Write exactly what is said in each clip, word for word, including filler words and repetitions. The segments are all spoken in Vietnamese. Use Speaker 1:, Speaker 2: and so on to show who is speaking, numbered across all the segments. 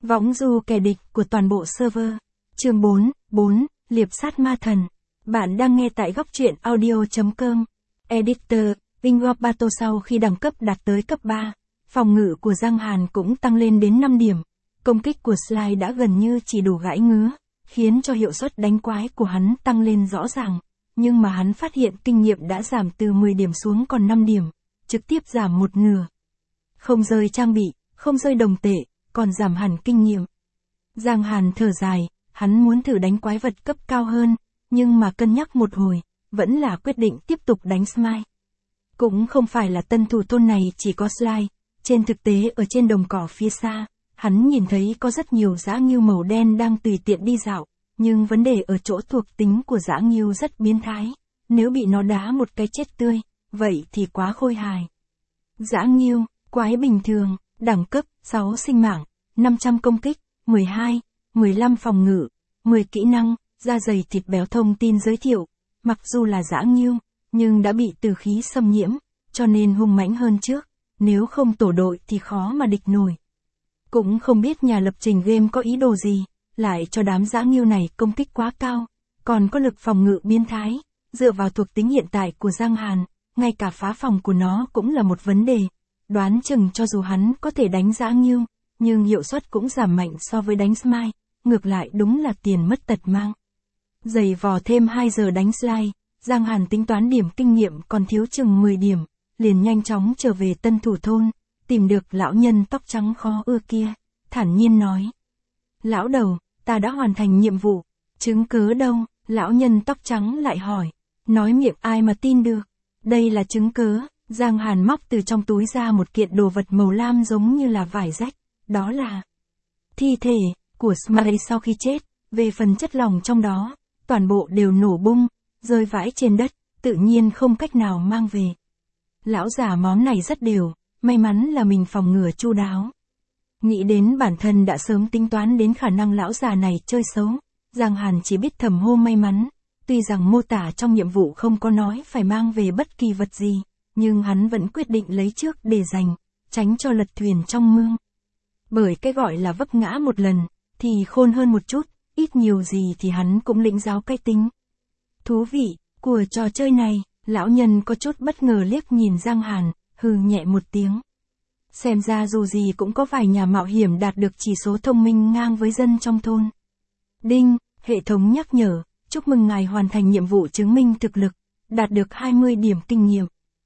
Speaker 1: Võng du kẻ địch của toàn bộ server. Chương bốn, bốn, liệp sát ma thần. Bạn đang nghe tại góc truyện audio chấm com. Editor, Ingorbato. Sau khi đẳng cấp đạt tới cấp ba, phòng ngự của Giang Hàn cũng tăng lên đến năm điểm. Công kích của Sly đã gần như chỉ đủ gãi ngứa, khiến cho hiệu suất đánh quái của hắn tăng lên rõ ràng. Nhưng mà hắn phát hiện kinh nghiệm đã giảm từ mười điểm xuống còn năm điểm, trực tiếp giảm một nửa. Không rơi trang bị, không rơi đồng tệ, còn giảm hẳn kinh nghiệm. Giang Hàn thở dài, hắn muốn thử đánh quái vật cấp cao hơn, nhưng mà cân nhắc một hồi, vẫn là quyết định tiếp tục đánh Smite. Cũng không phải là tân thủ thôn này chỉ có Sly, trên thực tế ở trên đồng cỏ phía xa, hắn nhìn thấy có rất nhiều dã ngưu màu đen đang tùy tiện đi dạo, nhưng vấn đề ở chỗ thuộc tính của dã ngưu rất biến thái, nếu bị nó đá một cái chết tươi, vậy thì quá khôi hài. Dã ngưu, quái bình thường, đẳng cấp sáu sinh mạng, năm trăm công kích, mười hai, mười lăm phòng ngự, mười kỹ năng, da dày thịt béo. Thông tin giới thiệu, mặc dù là dã ngưu, nhưng đã bị tử khí xâm nhiễm, cho nên hung mãnh hơn trước, nếu không tổ đội thì khó mà địch nổi. Cũng không biết nhà lập trình game có ý đồ gì, lại cho đám dã ngưu này công kích quá cao, còn có lực phòng ngự biến thái, dựa vào thuộc tính hiện tại của Giang Hàn, ngay cả phá phòng của nó cũng là một vấn đề. Đoán chừng cho dù hắn có thể đánh dã ngưu, nhưng hiệu suất cũng giảm mạnh so với đánh Smite, ngược lại đúng là tiền mất tật mang. Giày vò thêm hai giờ đánh Sly, Giang Hàn tính toán điểm kinh nghiệm còn thiếu chừng mười điểm, liền nhanh chóng trở về tân thủ thôn, tìm được lão nhân tóc trắng khó ưa kia, thản nhiên nói. Lão đầu, ta đã hoàn thành nhiệm vụ, chứng cứ đâu? Lão nhân tóc trắng lại hỏi, nói miệng ai mà tin được, đây là chứng cứ. Giang Hàn móc từ trong túi ra một kiện đồ vật màu lam giống như là vải rách, đó là thi thể của Smite sau khi chết, về phần chất lỏng trong đó, toàn bộ đều nổ bung, rơi vãi trên đất, tự nhiên không cách nào mang về. Lão già món này rất đều, may mắn là mình phòng ngừa chu đáo. Nghĩ đến bản thân đã sớm tính toán đến khả năng lão già này chơi xấu, Giang Hàn chỉ biết thầm hô may mắn, tuy rằng mô tả trong nhiệm vụ không có nói phải mang về bất kỳ vật gì. Nhưng hắn vẫn quyết định lấy trước để dành, tránh cho lật thuyền trong mương. Bởi cái gọi là vấp ngã một lần, thì khôn hơn một chút, ít nhiều gì thì hắn cũng lĩnh giáo cái tính. Thú vị, của trò chơi này, lão nhân có chút bất ngờ liếc nhìn Giang Hàn, hừ nhẹ một tiếng. Xem ra dù gì cũng có vài nhà mạo hiểm đạt được chỉ số thông minh ngang với dân trong thôn. Đinh, hệ thống nhắc nhở, chúc mừng ngài hoàn thành nhiệm vụ chứng minh thực lực, đạt được hai mươi điểm kinh nghiệm.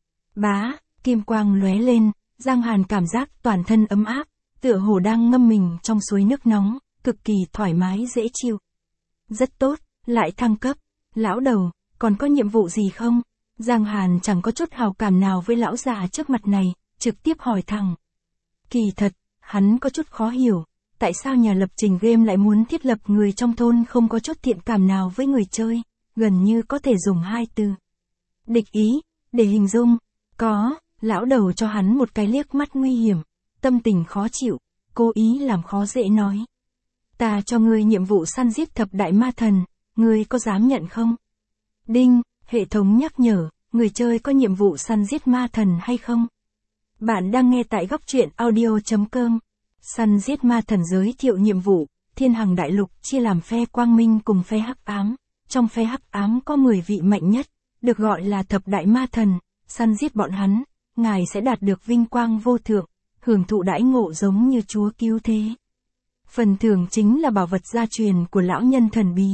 Speaker 1: Bá, kim quang lóe lên, Giang Hàn cảm giác toàn thân ấm áp, tựa hồ đang ngâm mình trong suối nước nóng, cực kỳ thoải mái dễ chịu. Rất tốt, lại thăng cấp. Lão đầu, còn có nhiệm vụ gì không? Giang Hàn chẳng có chút hào cảm nào với lão già trước mặt này, trực tiếp hỏi thẳng. Kỳ thật, hắn có chút khó hiểu, tại sao nhà lập trình game lại muốn thiết lập người trong thôn không có chút thiện cảm nào với người chơi, gần như có thể dùng hai từ. Địch ý, để hình dung. Có, lão đầu cho hắn một cái liếc mắt nguy hiểm, tâm tình khó chịu, cố ý làm khó dễ nói. Ta cho ngươi nhiệm vụ săn giết thập đại ma thần, ngươi có dám nhận không? Đinh, hệ thống nhắc nhở, người chơi có nhiệm vụ săn giết ma thần hay không? Bạn đang nghe tại góc truyện audio chấm com. Săn giết ma thần giới thiệu nhiệm vụ, Thiên Hằng Đại Lục chia làm phe quang minh cùng phe hắc ám. Trong phe hắc ám có mười vị mạnh nhất, được gọi là thập đại ma thần. Săn giết bọn hắn, ngài sẽ đạt được vinh quang vô thượng, hưởng thụ đãi ngộ giống như chúa cứu thế. Phần thưởng chính là bảo vật gia truyền của lão nhân thần bí.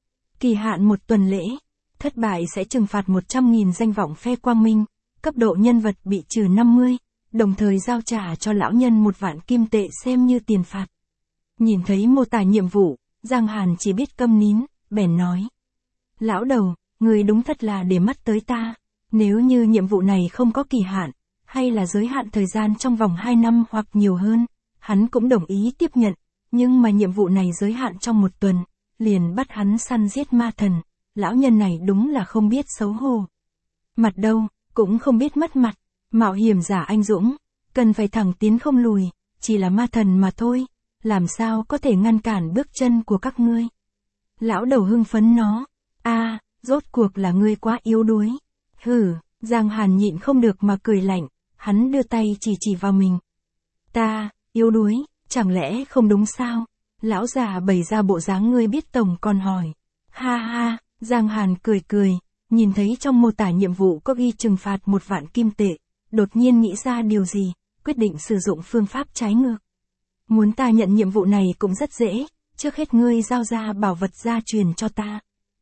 Speaker 1: Kỳ hạn một tuần lễ, thất bại sẽ trừng phạt một trăm nghìn danh vọng phe quang minh, cấp độ nhân vật bị trừ năm mươi, đồng thời giao trả cho lão nhân một vạn kim tệ xem như tiền phạt. Nhìn thấy mô tả nhiệm vụ, Giang Hàn chỉ biết câm nín, bèn nói. Lão đầu, người đúng thật là để mắt tới ta. Nếu như nhiệm vụ này không có kỳ hạn, hay là giới hạn thời gian trong vòng hai năm hoặc nhiều hơn, hắn cũng đồng ý tiếp nhận, nhưng mà nhiệm vụ này giới hạn trong một tuần, liền bắt hắn săn giết ma thần, lão nhân này đúng là không biết xấu hổ. Mặt đâu, cũng không biết mất mặt, mạo hiểm giả anh dũng, cần phải thẳng tiến không lùi, chỉ là ma thần mà thôi, làm sao có thể ngăn cản bước chân của các ngươi. Lão đầu hưng phấn nó, a, rốt cuộc là ngươi quá yếu đuối. Hừ, Giang Hàn nhịn không được mà cười lạnh, hắn đưa tay chỉ chỉ vào mình. Ta, yếu đuối, Chẳng lẽ không đúng sao? Lão già bày ra bộ dáng ngươi biết tổng còn hỏi. Ha ha, Giang Hàn cười cười, nhìn thấy trong mô tả nhiệm vụ có ghi trừng phạt một vạn kim tệ, đột nhiên nghĩ ra điều gì, quyết định sử dụng phương pháp trái ngược. Muốn ta nhận nhiệm vụ này cũng rất dễ, trước hết ngươi giao ra bảo vật gia truyền cho ta.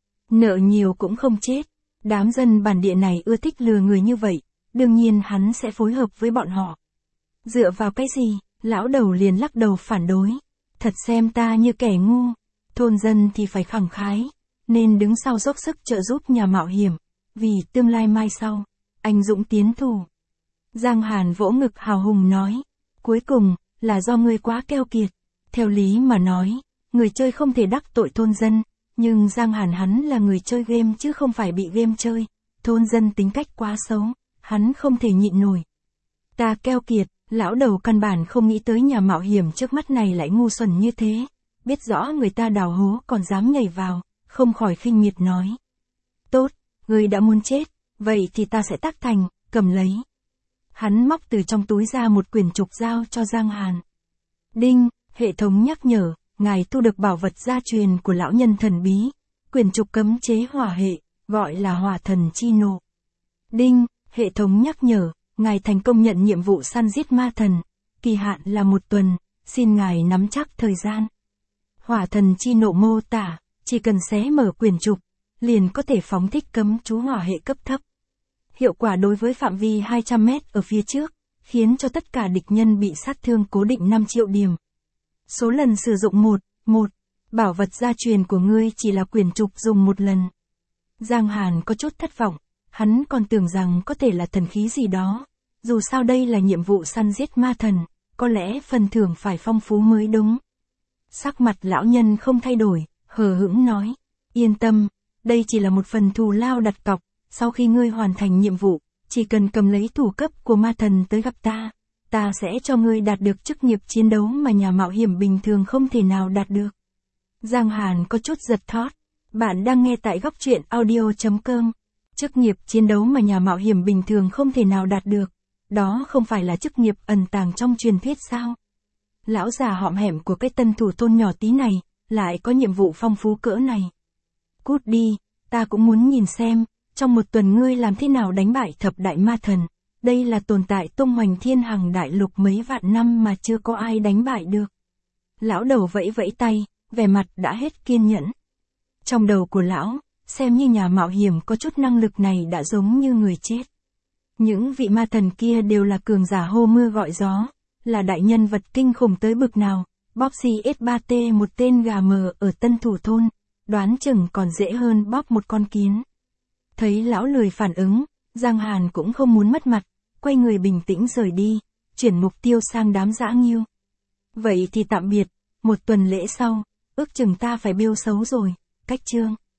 Speaker 1: Nợ nhiều cũng không chết, đám dân bản địa này ưa thích lừa người như vậy, đương nhiên hắn sẽ phối hợp với bọn họ. Dựa vào cái gì, lão đầu liền lắc đầu phản đối. Thật xem ta như kẻ ngu, thôn dân thì phải khẳng khái, nên đứng sau dốc sức trợ giúp nhà mạo hiểm, vì tương lai mai sau, anh dũng tiến thủ. Giang Hàn vỗ ngực hào hùng nói, cuối cùng, là do ngươi quá keo kiệt. Theo lý mà nói, người chơi không thể đắc tội thôn dân, nhưng Giang Hàn hắn là người chơi game chứ không phải bị game chơi, thôn dân tính cách quá xấu, hắn không thể nhịn nổi. Ta keo kiệt, lão đầu căn bản không nghĩ tới nhà mạo hiểm trước mắt này lại ngu xuẩn như thế, biết rõ người ta đào hố còn dám nhảy vào, không khỏi khinh miệt nói. Tốt, ngươi đã muốn chết, vậy thì ta sẽ tác thành, cầm lấy. Hắn móc từ trong túi ra một quyển trục giao cho Giang Hàn. Đinh, hệ thống nhắc nhở, ngài thu được bảo vật gia truyền của lão nhân thần bí, quyển trục cấm chế hỏa hệ, gọi là hỏa thần chi nộ. Đinh, hệ thống nhắc nhở, ngài thành công nhận nhiệm vụ săn giết ma thần, kỳ hạn là một tuần, xin ngài nắm chắc thời gian. Hỏa thần chi nộ mô tả, chỉ cần xé mở quyển trục, liền có thể phóng thích cấm chú hỏa hệ cấp thấp. Hiệu quả đối với phạm vi hai trăm mét ở phía trước, khiến cho tất cả địch nhân bị sát thương cố định năm triệu điểm. Số lần sử dụng một, một, bảo vật gia truyền của ngươi chỉ là quyển trục dùng một lần. Giang Hàn có chút thất vọng, hắn còn tưởng rằng có thể là thần khí gì đó, dù sao đây là nhiệm vụ săn giết ma thần, có lẽ phần thưởng phải phong phú mới đúng. Sắc mặt lão nhân không thay đổi, hờ hững nói, yên tâm, đây chỉ là một phần thù lao đặt cọc, sau khi ngươi hoàn thành nhiệm vụ, chỉ cần cầm lấy thủ cấp của ma thần tới gặp ta, ta sẽ cho ngươi đạt được chức nghiệp chiến đấu mà nhà mạo hiểm bình thường không thể nào đạt được. Giang Hàn có chút giật thót, bạn đang nghe tại góc truyện audio chấm com. Chức nghiệp chiến đấu mà nhà mạo hiểm bình thường không thể nào đạt được, đó không phải là chức nghiệp ẩn tàng trong truyền thuyết sao? Lão già hõm hẻm của cái tân thủ thôn nhỏ tí này, lại có nhiệm vụ phong phú cỡ này. Cút đi, ta cũng muốn nhìn xem, trong một tuần ngươi làm thế nào đánh bại thập đại ma thần, đây là tồn tại tung hoành thiên hằng đại lục mấy vạn năm mà chưa có ai đánh bại được. Lão đầu vẫy vẫy tay, vẻ mặt đã hết kiên nhẫn. Trong đầu của lão, xem như nhà mạo hiểm có chút năng lực này đã giống như người chết. Những vị ma thần kia đều là cường giả hô mưa gọi gió, là đại nhân vật kinh khủng tới bực nào, bóp xê ét ba T một tên gà mờ ở tân thủ thôn, đoán chừng còn dễ hơn bóp một con kiến. Thấy lão lười phản ứng, Giang Hàn cũng không muốn mất mặt, quay người bình tĩnh rời đi, chuyển mục tiêu sang đám dã nghiêu. Vậy thì tạm biệt, một tuần lễ sau, ước chừng ta phải bêu xấu rồi, cách chương.